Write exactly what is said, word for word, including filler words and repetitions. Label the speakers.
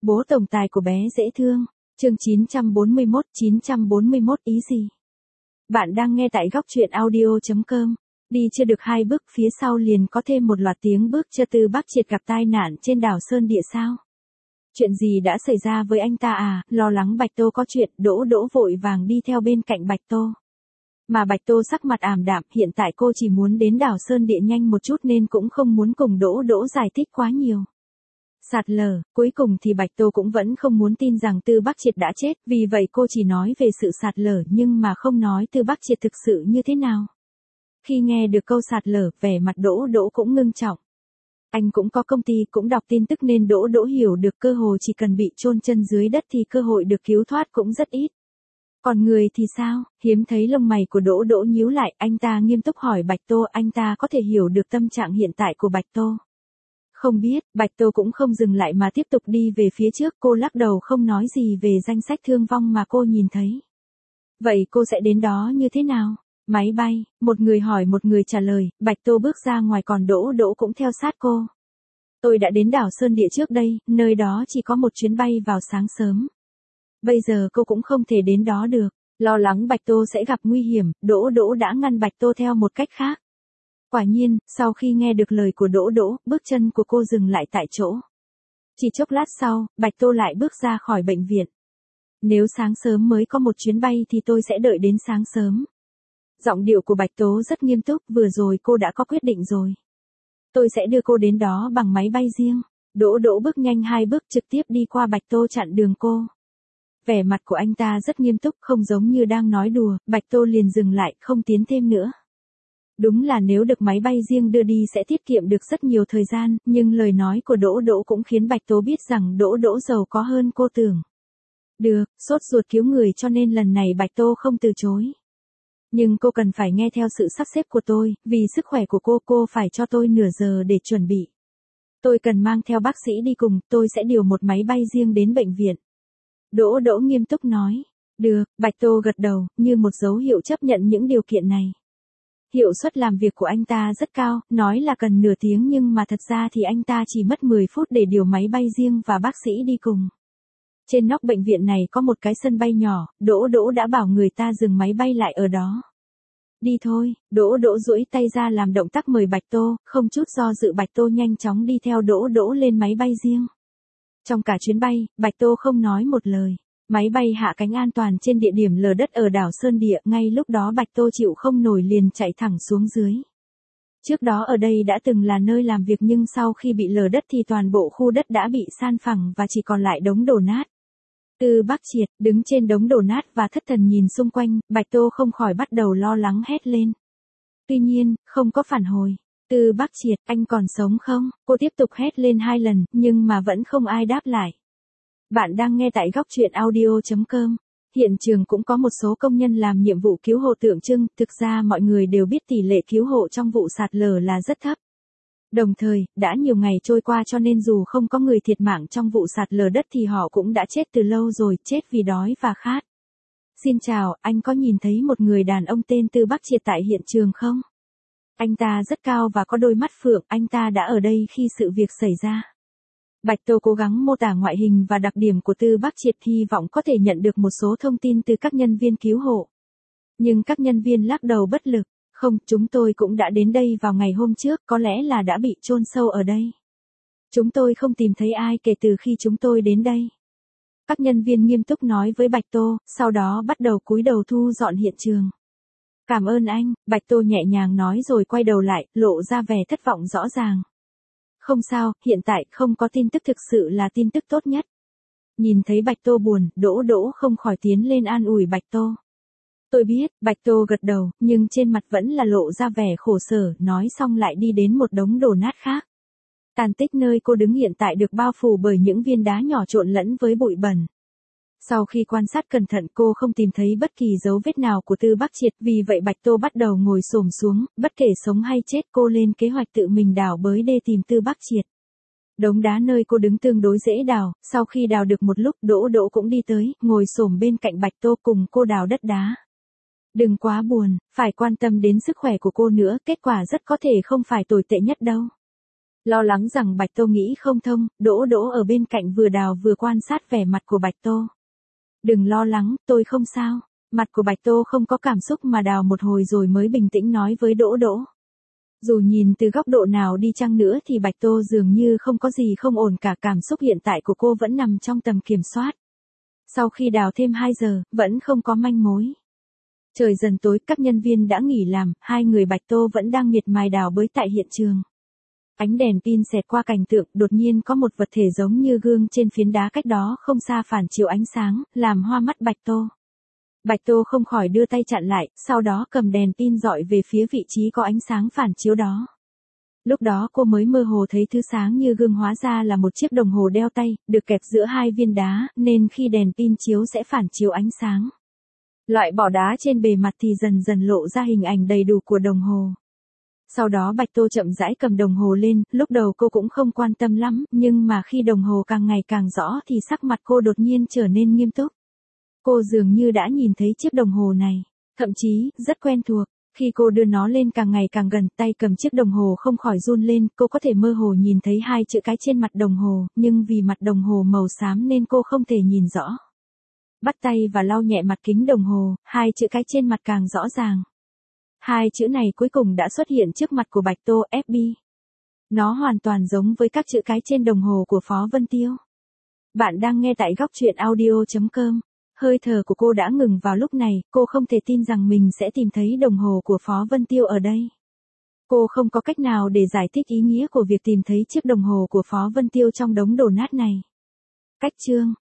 Speaker 1: Bố tổng tài của bé dễ thương. Chương chín trăm bốn mươi mốt, chín trăm bốn mươi mốt ý gì? Bạn đang nghe tại góc truyện audio chấm com. Đi chưa được hai bước phía sau liền có thêm một loạt tiếng bước chưa Tư Bác Triệt gặp tai nạn trên đảo Sơn Địa sao? Chuyện gì đã xảy ra với anh ta à? Lo lắng Bạch Tô có chuyện, Đỗ Đỗ vội vàng đi theo bên cạnh Bạch Tô. Mà Bạch Tô sắc mặt ảm đạm, hiện tại cô chỉ muốn đến đảo Sơn Địa nhanh một chút nên cũng không muốn cùng Đỗ Đỗ giải thích quá nhiều. Sạt lở, cuối cùng thì Bạch Tô cũng vẫn không muốn tin rằng Tư Bác Triệt đã chết, vì vậy cô chỉ nói về sự sạt lở nhưng mà không nói Tư Bác Triệt thực sự như thế nào. Khi nghe được câu sạt lở, vẻ mặt Đỗ Đỗ cũng ngưng trọng. Anh cũng có công ty, cũng đọc tin tức nên Đỗ Đỗ hiểu được cơ hội chỉ cần bị chôn chân dưới đất thì cơ hội được cứu thoát cũng rất ít. Còn người thì sao? Hiếm thấy lông mày của Đỗ Đỗ nhíu lại, anh ta nghiêm túc hỏi Bạch Tô, anh ta có thể hiểu được tâm trạng hiện tại của Bạch Tô. Không biết, Bạch Tô cũng không dừng lại mà tiếp tục đi về phía trước, cô lắc đầu không nói gì về danh sách thương vong mà cô nhìn thấy. Vậy cô sẽ đến đó như thế nào? Máy bay, một người hỏi một người trả lời, Bạch Tô bước ra ngoài còn Đỗ Đỗ cũng theo sát cô. Tôi đã đến đảo Sơn Địa trước đây, nơi đó chỉ có một chuyến bay vào sáng sớm. Bây giờ cô cũng không thể đến đó được, lo lắng Bạch Tô sẽ gặp nguy hiểm, Đỗ Đỗ đã ngăn Bạch Tô theo một cách khác. Quả nhiên, sau khi nghe được lời của Đỗ Đỗ, bước chân của cô dừng lại tại chỗ. Chỉ chốc lát sau, Bạch Tô lại bước ra khỏi bệnh viện. Nếu sáng sớm mới có một chuyến bay thì tôi sẽ đợi đến sáng sớm. Giọng điệu của Bạch Tố rất nghiêm túc, vừa rồi cô đã có quyết định rồi. Tôi sẽ đưa cô đến đó bằng máy bay riêng. Đỗ Đỗ bước nhanh hai bước trực tiếp đi qua Bạch Tô chặn đường cô. Vẻ mặt của anh ta rất nghiêm túc, không giống như đang nói đùa, Bạch Tô liền dừng lại, không tiến thêm nữa. Đúng là nếu được máy bay riêng đưa đi sẽ tiết kiệm được rất nhiều thời gian, nhưng lời nói của Đỗ Đỗ cũng khiến Bạch Tố biết rằng Đỗ Đỗ giàu có hơn cô tưởng. Được, sốt ruột cứu người cho nên lần này Bạch Tô không từ chối. Nhưng cô cần phải nghe theo sự sắp xếp của tôi, vì sức khỏe của cô, cô phải cho tôi nửa giờ để chuẩn bị. Tôi cần mang theo bác sĩ đi cùng, tôi sẽ điều một máy bay riêng đến bệnh viện. Đỗ Đỗ nghiêm túc nói. Được, Bạch Tô gật đầu, như một dấu hiệu chấp nhận những điều kiện này. Hiệu suất làm việc của anh ta rất cao, nói là cần nửa tiếng nhưng mà thật ra thì anh ta chỉ mất mười phút để điều máy bay riêng và bác sĩ đi cùng. Trên nóc bệnh viện này có một cái sân bay nhỏ, Đỗ Đỗ đã bảo người ta dừng máy bay lại ở đó. Đi thôi, Đỗ Đỗ duỗi tay ra làm động tác mời Bạch Tô, không chút do dự Bạch Tô nhanh chóng đi theo Đỗ Đỗ lên máy bay riêng. Trong cả chuyến bay, Bạch Tô không nói một lời. Máy bay hạ cánh an toàn trên địa điểm lở đất ở đảo Sơn Địa, ngay lúc đó Bạch Tô chịu không nổi liền chạy thẳng xuống dưới. Trước đó ở đây đã từng là nơi làm việc nhưng sau khi bị lở đất thì toàn bộ khu đất đã bị san phẳng và chỉ còn lại đống đổ nát. Tư Bác Triệt, đứng trên đống đổ nát và thất thần nhìn xung quanh, Bạch Tô không khỏi bắt đầu lo lắng hét lên. Tuy nhiên, không có phản hồi. Tư Bác Triệt, anh còn sống không? Cô tiếp tục hét lên hai lần, nhưng mà vẫn không ai đáp lại. Bạn đang nghe tại góc truyện audio chấm com. Hiện trường cũng có một số công nhân làm nhiệm vụ cứu hộ tượng trưng, thực ra mọi người đều biết tỷ lệ cứu hộ trong vụ sạt lở là rất thấp. Đồng thời, đã nhiều ngày trôi qua cho nên dù không có người thiệt mạng trong vụ sạt lở đất thì họ cũng đã chết từ lâu rồi, chết vì đói và khát. Xin chào, anh có nhìn thấy một người đàn ông tên Tư Bác Triệt tại hiện trường không? Anh ta rất cao và có đôi mắt phượng, anh ta đã ở đây khi sự việc xảy ra. Bạch Tô cố gắng mô tả ngoại hình và đặc điểm của Tư Bác Triệt, hy vọng có thể nhận được một số thông tin từ các nhân viên cứu hộ. Nhưng các nhân viên lắc đầu bất lực. Không, chúng tôi cũng đã đến đây vào ngày hôm trước, có lẽ là đã bị chôn sâu ở đây. Chúng tôi không tìm thấy ai kể từ khi chúng tôi đến đây. Các nhân viên nghiêm túc nói với Bạch Tô, sau đó bắt đầu cúi đầu thu dọn hiện trường. Cảm ơn anh, Bạch Tô nhẹ nhàng nói rồi quay đầu lại, lộ ra vẻ thất vọng rõ ràng. Không sao, hiện tại không có tin tức thực sự là tin tức tốt nhất. Nhìn thấy Bạch Tô buồn, Đỗ Đỗ không khỏi tiến lên an ủi Bạch Tô. Tôi biết, Bạch Tô gật đầu, nhưng trên mặt vẫn là lộ ra vẻ khổ sở, nói xong lại đi đến một đống đổ nát khác. Tàn tích nơi cô đứng hiện tại được bao phủ bởi những viên đá nhỏ trộn lẫn với bụi bẩn. Sau khi quan sát cẩn thận cô không tìm thấy bất kỳ dấu vết nào của Tư Bác Triệt, vì vậy Bạch Tô bắt đầu ngồi xổm xuống, bất kể sống hay chết cô lên kế hoạch tự mình đào bới đê tìm Tư Bác Triệt. Đống đá nơi cô đứng tương đối dễ đào, sau khi đào được một lúc Đỗ Đỗ cũng đi tới, ngồi xổm bên cạnh Bạch Tô cùng cô đào đất đá. Đừng quá buồn, phải quan tâm đến sức khỏe của cô nữa, kết quả rất có thể không phải tồi tệ nhất đâu. Lo lắng rằng Bạch Tô nghĩ không thông, Đỗ Đỗ ở bên cạnh vừa đào vừa quan sát vẻ mặt của Bạch Tô. Đừng lo lắng, tôi không sao. Mặt của Bạch Tô không có cảm xúc mà đào một hồi rồi mới bình tĩnh nói với Đỗ Đỗ. Dù nhìn từ góc độ nào đi chăng nữa thì Bạch Tô dường như không có gì không ổn cả, cảm xúc hiện tại của cô vẫn nằm trong tầm kiểm soát. Sau khi đào thêm hai giờ, vẫn không có manh mối. Trời dần tối, các nhân viên đã nghỉ làm, hai người Bạch Tô vẫn đang miệt mài đào bới tại hiện trường. Ánh đèn pin xẹt qua cảnh tượng, đột nhiên có một vật thể giống như gương trên phiến đá cách đó không xa phản chiếu ánh sáng, làm hoa mắt Bạch Tô. Bạch Tô không khỏi đưa tay chặn lại, sau đó cầm đèn pin dọi về phía vị trí có ánh sáng phản chiếu đó. Lúc đó cô mới mơ hồ thấy thứ sáng như gương hóa ra là một chiếc đồng hồ đeo tay, được kẹp giữa hai viên đá, nên khi đèn pin chiếu sẽ phản chiếu ánh sáng. Loại bỏ đá trên bề mặt thì dần dần lộ ra hình ảnh đầy đủ của đồng hồ. Sau đó Bạch Tô chậm rãi cầm đồng hồ lên, lúc đầu cô cũng không quan tâm lắm, nhưng mà khi đồng hồ càng ngày càng rõ thì sắc mặt cô đột nhiên trở nên nghiêm túc. Cô dường như đã nhìn thấy chiếc đồng hồ này, thậm chí, rất quen thuộc. Khi cô đưa nó lên càng ngày càng gần, tay cầm chiếc đồng hồ không khỏi run lên, cô có thể mơ hồ nhìn thấy hai chữ cái trên mặt đồng hồ, nhưng vì mặt đồng hồ màu xám nên cô không thể nhìn rõ. Bắt tay và lau nhẹ mặt kính đồng hồ, hai chữ cái trên mặt càng rõ ràng. Hai chữ này cuối cùng đã xuất hiện trước mặt của Bạch Tô, ép bê. Nó hoàn toàn giống với các chữ cái trên đồng hồ của Phó Vân Tiêu. Bạn đang nghe tại góc truyện audio chấm com. Hơi thở của cô đã ngừng vào lúc này, cô không thể tin rằng mình sẽ tìm thấy đồng hồ của Phó Vân Tiêu ở đây. Cô không có cách nào để giải thích ý nghĩa của việc tìm thấy chiếc đồng hồ của Phó Vân Tiêu trong đống đổ nát này. Cách chương